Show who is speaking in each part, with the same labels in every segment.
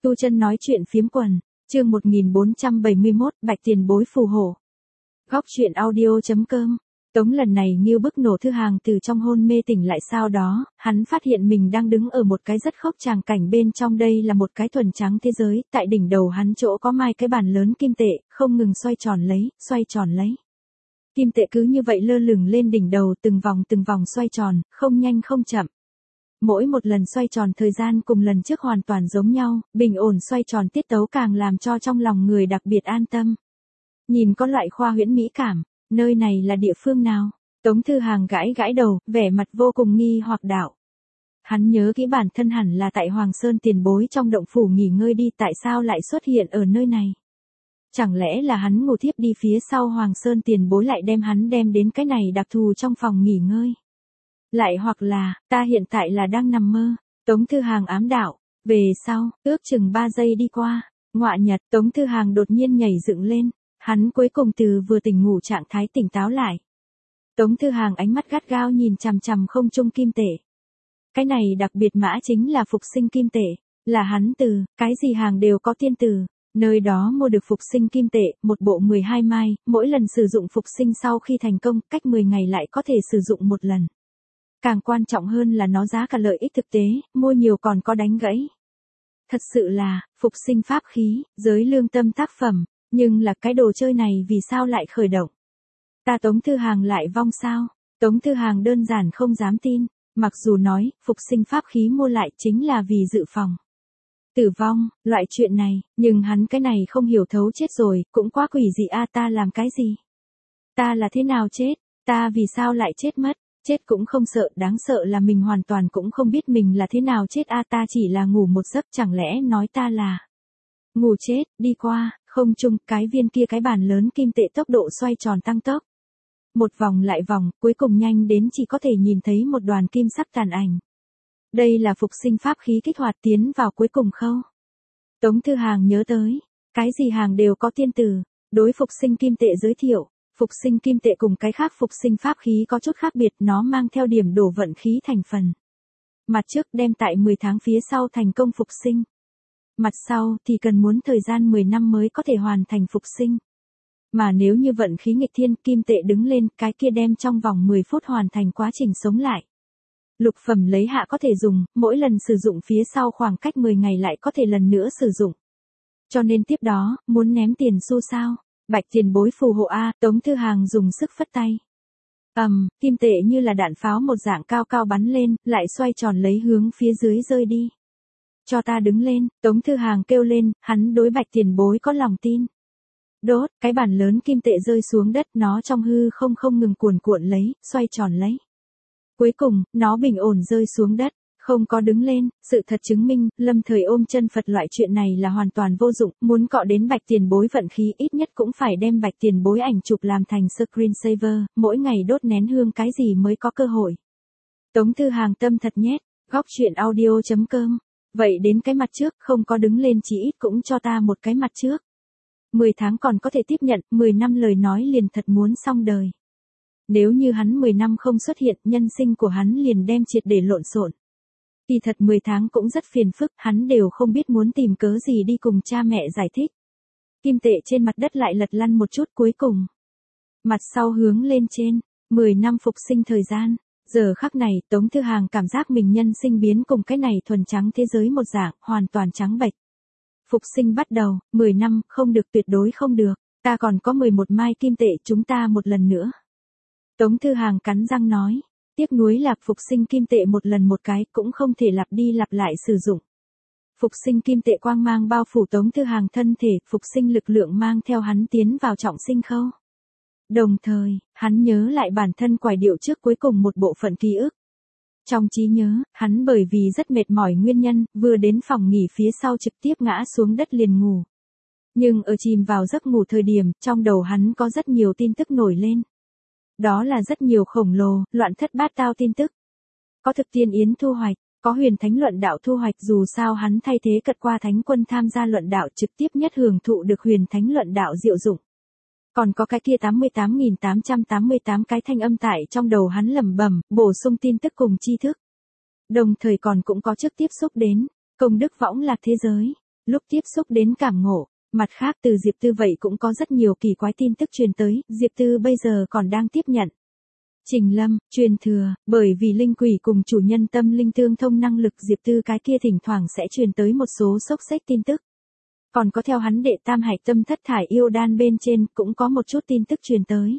Speaker 1: Tu Chân nói chuyện phiếm quần, chương 1471, Bạch Tiền Bối phù hộ. Góc truyện audio.com. Tống lần này như bức nổ Thư Hàng từ trong hôn mê tỉnh lại, sau đó, hắn phát hiện mình đang đứng ở một cái rất khốc tràng cảnh, bên trong đây là một cái thuần trắng thế giới, tại đỉnh đầu hắn chỗ có mai cái bàn lớn kim tệ, không ngừng xoay tròn lấy. Kim tệ cứ như vậy lơ lửng lên đỉnh đầu, từng vòng xoay tròn, không nhanh không chậm. Mỗi một lần xoay tròn thời gian cùng lần trước hoàn toàn giống nhau, bình ổn xoay tròn tiết tấu càng làm cho trong lòng người đặc biệt an tâm. Nhìn có loại khoa huyễn mỹ cảm, nơi này là địa phương nào? Tống Thư Hàng gãi đầu, vẻ mặt vô cùng nghi hoặc đạo. Hắn nhớ kỹ bản thân hẳn là tại Hoàng Sơn Tiền Bối trong động phủ nghỉ ngơi đi, tại sao lại xuất hiện ở nơi này? Chẳng lẽ là hắn ngủ thiếp đi, phía sau Hoàng Sơn Tiền Bối lại đem hắn đem đến cái này đặc thù trong phòng nghỉ ngơi? Lại hoặc là, ta hiện tại là đang nằm mơ? Tống Thư Hàng ám đạo. Về sau, ước chừng 3 giây đi qua, ngọa nhật, Tống Thư Hàng đột nhiên nhảy dựng lên, hắn cuối cùng từ vừa tỉnh ngủ trạng thái tỉnh táo lại. Tống Thư Hàng ánh mắt gắt gao nhìn chằm chằm không trung kim tệ. Cái này đặc biệt mã chính là phục sinh kim tệ, là hắn từ, cái gì hàng đều có tiên từ. Nơi đó mua được phục sinh kim tệ, một bộ 12 mai, mỗi lần sử dụng phục sinh sau khi thành công, cách 10 ngày lại có thể sử dụng một lần. Càng quan trọng hơn là nó giá cả lợi ích thực tế, mua nhiều còn có đánh gãy. Thật sự là, phục sinh pháp khí, giới lương tâm tác phẩm, nhưng là cái đồ chơi này vì sao lại khởi động? Ta Tống Thư Hàng lại vong sao? Tống Thư Hàng đơn giản không dám tin, mặc dù nói, phục sinh pháp khí mua lại chính là vì dự phòng tử vong, loại chuyện này, nhưng hắn cái này không hiểu thấu chết rồi, cũng quá quỷ dị a. Ta làm cái gì? Ta là thế nào chết? Ta vì sao lại chết mất? Chết cũng không sợ, đáng sợ là mình hoàn toàn cũng không biết mình là thế nào chết a. Ta chỉ là ngủ một giấc, chẳng lẽ nói ta là ngủ chết? Đi qua, không trung, cái viên kia cái bàn lớn kim tệ tốc độ xoay tròn tăng tốc. Một vòng lại vòng, cuối cùng nhanh đến chỉ có thể nhìn thấy một đoàn kim sắc tàn ảnh. Đây là phục sinh pháp khí kích hoạt tiến vào cuối cùng khâu. Tống Thư Hàng nhớ tới, cái gì hàng đều có tiên từ, đối phục sinh kim tệ giới thiệu. Phục sinh kim tệ cùng cái khác phục sinh pháp khí có chút khác biệt, nó mang theo điểm đổ vận khí thành phần. Mặt trước đem tại 10 tháng phía sau thành công phục sinh. Mặt sau thì cần muốn thời gian 10 năm mới có thể hoàn thành phục sinh. Mà nếu như vận khí nghịch thiên, kim tệ đứng lên, cái kia đem trong vòng 10 phút hoàn thành quá trình sống lại. Lục phẩm lấy hạ có thể dùng, mỗi lần sử dụng phía sau khoảng cách 10 ngày lại có thể lần nữa sử dụng. Cho nên tiếp đó, muốn ném tiền xu sao? Bạch Tiền Bối phù hộ a. Tống Thư Hàng dùng sức phất tay. Kim tệ như là đạn pháo một dạng cao cao bắn lên, lại xoay tròn lấy hướng phía dưới rơi đi. Cho ta đứng lên, Tống Thư Hàng kêu lên, hắn đối Bạch Tiền Bối có lòng tin. Đốt, cái bàn lớn kim tệ rơi xuống đất, nó trong hư không ngừng cuộn lấy, xoay tròn lấy. Cuối cùng, nó bình ổn rơi xuống đất, không có đứng lên. Sự thật chứng minh, lâm thời ôm chân Phật loại chuyện này là hoàn toàn vô dụng, muốn cọ đến Bạch Tiền Bối vận khí ít nhất cũng phải đem Bạch Tiền Bối ảnh chụp làm thành screensaver, mỗi ngày đốt nén hương cái gì mới có cơ hội. Tống Thư Hàng tâm thật nhét, góc truyện audio.com. Vậy đến cái mặt trước, không có đứng lên chỉ ít cũng cho ta một cái mặt trước. 10 tháng còn có thể tiếp nhận, 10 năm lời nói liền thật muốn xong đời. Nếu như hắn 10 năm không xuất hiện, nhân sinh của hắn liền đem triệt để lộn xộn. Kỳ thật 10 tháng cũng rất phiền phức, hắn đều không biết muốn tìm cớ gì đi cùng cha mẹ giải thích. Kim tệ trên mặt đất lại lật lăn một chút, cuối cùng mặt sau hướng lên trên, 10 năm phục sinh thời gian. Giờ khắc này, Tống Thư Hàng cảm giác mình nhân sinh biến cùng cái này thuần trắng thế giới một dạng, hoàn toàn trắng bệch. Phục sinh bắt đầu, 10 năm, không được, tuyệt đối không được. Ta còn có 11 mai kim tệ, chúng ta một lần nữa. Tống Thư Hàng cắn răng nói. Tiếc nuối là phục sinh kim tệ một lần một cái, cũng không thể lặp đi lặp lại sử dụng. Phục sinh kim tệ quang mang bao phủ Tống Thư Hàng thân thể, phục sinh lực lượng mang theo hắn tiến vào trọng sinh khâu. Đồng thời, hắn nhớ lại bản thân quải điệu trước cuối cùng một bộ phận ký ức. Trong trí nhớ, hắn bởi vì rất mệt mỏi nguyên nhân, vừa đến phòng nghỉ phía sau trực tiếp ngã xuống đất liền ngủ. Nhưng ở chìm vào giấc ngủ thời điểm, trong đầu hắn có rất nhiều tin tức nổi lên. Đó là rất nhiều khổng lồ, loạn thất bát tao tin tức. Có thực tiên yến thu hoạch, có huyền thánh luận đạo thu hoạch, dù sao hắn thay thế cật qua thánh quân tham gia luận đạo trực tiếp nhất hưởng thụ được huyền thánh luận đạo diệu dụng. Còn có cái kia 88.888 cái thanh âm tại trong đầu hắn lẩm bẩm, bổ sung tin tức cùng tri thức. Đồng thời còn cũng có trước tiếp xúc đến công đức võng lạc thế giới. lúc tiếp xúc đến cảm ngộ. Mặt khác từ Diệp Tư vậy cũng có rất nhiều kỳ quái tin tức truyền tới, Diệp Tư bây giờ còn đang tiếp nhận. Trình Lâm, truyền thừa, bởi vì linh quỷ cùng chủ nhân tâm linh tương thông năng lực Diệp Tư cái kia thỉnh thoảng sẽ truyền tới một số xốc xếch tin tức. Còn có theo hắn đệ tam hạch tâm thất thải yêu đan bên trên cũng có một chút tin tức truyền tới.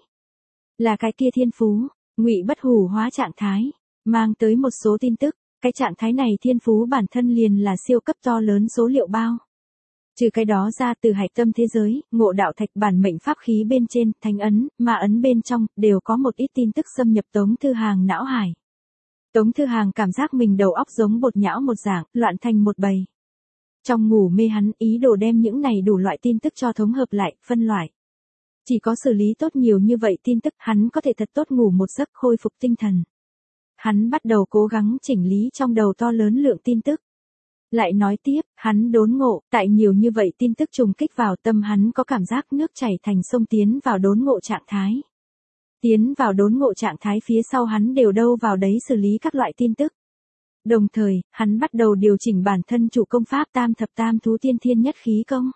Speaker 1: Là cái kia thiên phú, ngụy bất hủ hóa trạng thái, mang tới một số tin tức, cái trạng thái này thiên phú bản thân liền là siêu cấp to lớn số liệu bao. Trừ cái đó ra từ hạch tâm thế giới, ngộ đạo thạch bản mệnh pháp khí bên trên, thánh ấn, ma ấn bên trong, đều có một ít tin tức xâm nhập Tống Thư Hàng não hải. Tống Thư Hàng cảm giác mình đầu óc giống bột nhão một dạng, loạn thành một bầy. Trong ngủ mê hắn ý đồ đem những này đủ loại tin tức cho thống hợp lại, phân loại. Chỉ có xử lý tốt nhiều như vậy tin tức hắn có thể thật tốt ngủ một giấc khôi phục tinh thần. Hắn bắt đầu cố gắng chỉnh lý trong đầu to lớn lượng tin tức. Lại nói tiếp, hắn đốn ngộ, tại nhiều như vậy tin tức trùng kích vào tâm hắn có cảm giác nước chảy thành sông tiến vào đốn ngộ trạng thái. Tiến vào đốn ngộ trạng thái phía sau hắn đều đâu vào đấy xử lý các loại tin tức. Đồng thời, hắn bắt đầu điều chỉnh bản thân chủ công pháp tam thập tam thú tiên thiên nhất khí công.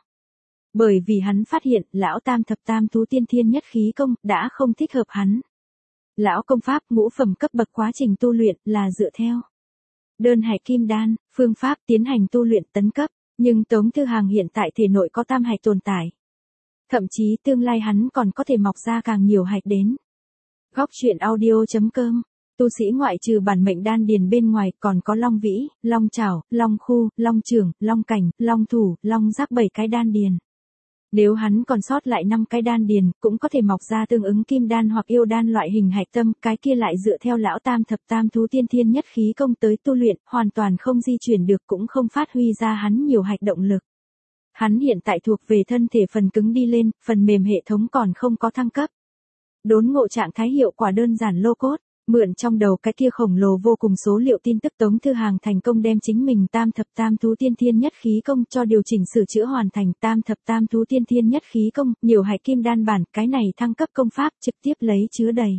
Speaker 1: Bởi vì hắn phát hiện, lão tam thập tam thú tiên thiên nhất khí công đã không thích hợp hắn. Lão công pháp ngũ phẩm cấp bậc quá trình tu luyện là dựa theo đơn hạch kim đan, phương pháp tiến hành tu luyện tấn cấp, nhưng Tống Thư Hàng hiện tại thể nội có tam hạch tồn tại. Thậm chí tương lai hắn còn có thể mọc ra càng nhiều hạch đến. Góc truyện audio.com, tu sĩ ngoại trừ bản mệnh đan điền bên ngoài còn có long vĩ, long trảo, long khu, long trưởng, long cảnh, long thủ, long giáp 7 cái đan điền. Nếu hắn còn sót lại 5 cái đan điền, cũng có thể mọc ra tương ứng kim đan hoặc yêu đan loại hình hạch tâm, cái kia lại dựa theo lão tam thập tam thú tiên thiên nhất khí công tới tu luyện, hoàn toàn không di chuyển được cũng không phát huy ra hắn nhiều hạch động lực. Hắn hiện tại thuộc về thân thể phần cứng đi lên, phần mềm hệ thống còn không có thăng cấp. Đốn ngộ trạng thái hiệu quả đơn giản lô cốt. Mượn trong đầu cái kia khổng lồ vô cùng số liệu tin tức Tống Thư Hàng thành công đem chính mình tam thập tam thú tiên thiên nhất khí công cho điều chỉnh sửa chữa hoàn thành tam thập tam thú tiên thiên nhất khí công, nhiều hạch kim đan bản, cái này thăng cấp công pháp trực tiếp lấy chứa đầy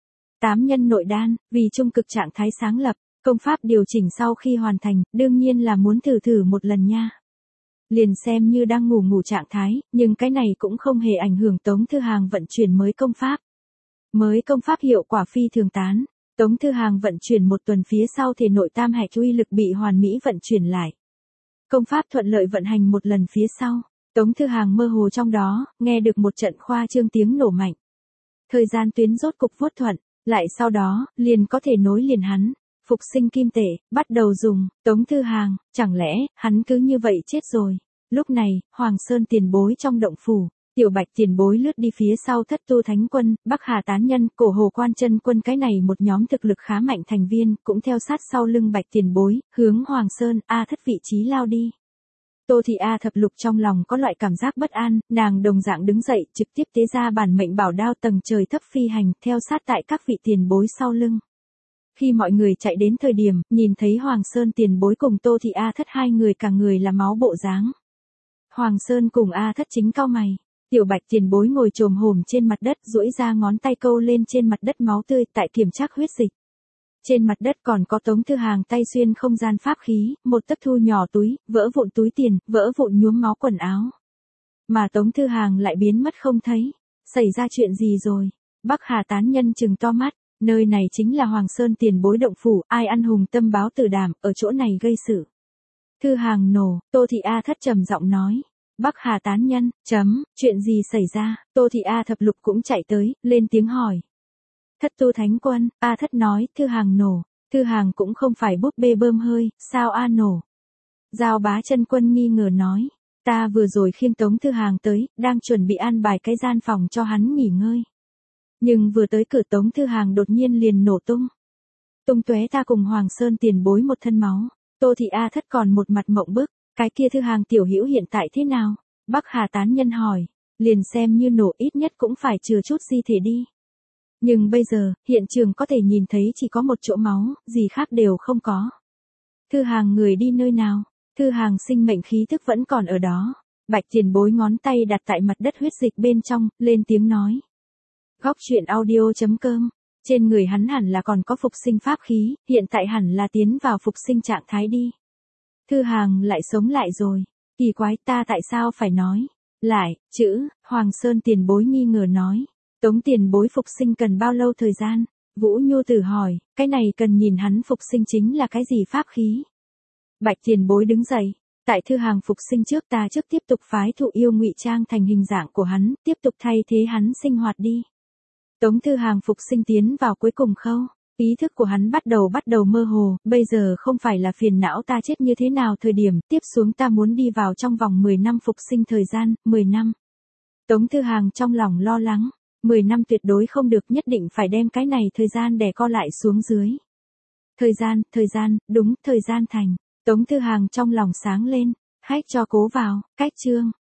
Speaker 1: 8 nhân nội đan, vì trung cực trạng thái sáng lập, công pháp điều chỉnh sau khi hoàn thành, đương nhiên là muốn thử một lần nha. Liền xem như đang ngủ trạng thái, nhưng cái này cũng không hề ảnh hưởng Tống Thư Hàng vận chuyển mới công pháp. Mới công pháp hiệu quả phi thường tán, Tống Thư Hàng vận chuyển một tuần phía sau thể nội tam hạch uy lực bị hoàn mỹ vận chuyển lại. Công pháp thuận lợi vận hành một lần phía sau, Tống Thư Hàng mơ hồ trong đó, nghe được một trận khoa trương tiếng nổ mạnh. Thời gian tuyến rốt cục vuốt thuận, lại sau đó, liền có thể nối liền hắn, phục sinh kim tể, bắt đầu dùng, Tống Thư Hàng, chẳng lẽ, hắn cứ như vậy chết rồi. Lúc này, Hoàng Sơn tiền bối trong động phủ. Tiểu Bạch tiền bối lướt đi phía sau Thất Tu Thánh Quân, Bắc Hà Tán Nhân, Cổ Hồ Quan Chân Quân cái này một nhóm thực lực khá mạnh thành viên, cũng theo sát sau lưng Bạch tiền bối, hướng Hoàng Sơn, A Thất vị trí lao đi. Tô Thị A Thập Lục trong lòng có loại cảm giác bất an, nàng đồng dạng đứng dậy, trực tiếp tế ra bản mệnh bảo đao tầng trời thấp phi hành, theo sát tại các vị tiền bối sau lưng. Khi mọi người chạy đến thời điểm, nhìn thấy Hoàng Sơn tiền bối cùng Tô Thị A Thất hai người cả người là máu bộ dáng. Hoàng Sơn cùng A Thất chính cau mày. Tiểu Bạch tiền bối ngồi chồm hổm trên mặt đất, duỗi ra ngón tay câu lên trên mặt đất máu tươi tại kiểm tra huyết dịch. Trên mặt đất còn có Tống Thư Hàng tay xuyên không gian pháp khí, một tấc thu nhỏ túi, vỡ vụn túi tiền, vỡ vụn nhuốm máu quần áo. Mà Tống Thư Hàng lại biến mất không thấy. Xảy ra chuyện gì rồi? Bắc Hà Tán Nhân trừng to mắt, nơi này chính là Hoàng Sơn tiền bối động phủ, ai ăn hùng tâm báo tử đảm, ở chỗ này gây sự. Thư Hàng nổ, Tô Thị A Thất trầm giọng nói. Bắc Hà Tán Nhân, chuyện gì xảy ra, Tô Thị A Thập Lục cũng chạy tới, lên tiếng hỏi. Thất Tu Thánh Quân, A Thất nói, Thư Hàng nổ, Thư Hàng cũng không phải búp bê bơm hơi, sao A nổ. Giao Bá Chân Quân nghi ngờ nói, ta vừa rồi khiêng Tống Thư Hàng tới, đang chuẩn bị an bài cái gian phòng cho hắn nghỉ ngơi. Nhưng vừa tới cửa Tống Thư Hàng đột nhiên liền nổ tung. Tung tóe ta cùng Hoàng Sơn tiền bối một thân máu, Tô Thị A Thất còn một mặt mộng bức. Cái kia Thư Hàng tiểu hữu hiện tại thế nào? Bắc Hà Tán Nhân hỏi, liền xem như nổ ít nhất cũng phải chừa chút di thể đi. Nhưng bây giờ, hiện trường có thể nhìn thấy chỉ có một chỗ máu, gì khác đều không có. Thư Hàng người đi nơi nào? Thư Hàng sinh mệnh khí thức vẫn còn ở đó. Bạch tiền bối ngón tay đặt tại mặt đất huyết dịch bên trong, lên tiếng nói. Góc truyện audio.com, trên người hắn hẳn là còn có phục sinh pháp khí, hiện tại hẳn là tiến vào phục sinh trạng thái đi. Thư Hàng lại sống lại rồi. Kỳ quái, ta tại sao phải nói? Lại, chữ, Hoàng Sơn tiền bối nghi ngờ nói. Tống tiền bối phục sinh cần bao lâu thời gian? Vũ Nhu Tử hỏi, cái này cần nhìn hắn phục sinh chính là cái gì pháp khí? Bạch tiền bối đứng dậy. Tại Thư Hàng phục sinh trước ta trước tiếp tục phái Thụ Yêu ngụy trang thành hình dạng của hắn, tiếp tục thay thế hắn sinh hoạt đi. Tống Thư Hàng phục sinh tiến vào cuối cùng khâu. Ý thức của hắn bắt đầu mơ hồ, bây giờ không phải là phiền não ta chết như thế nào thời điểm, tiếp xuống ta muốn đi vào trong vòng 10 năm phục sinh thời gian, 10 năm. Tống Thư Hàng trong lòng lo lắng, 10 năm tuyệt đối không được, nhất định phải đem cái này thời gian đè co lại xuống dưới. Thời gian, đúng, thời gian thành. Tống Thư Hàng trong lòng sáng lên, hách cho cố vào, cách chương.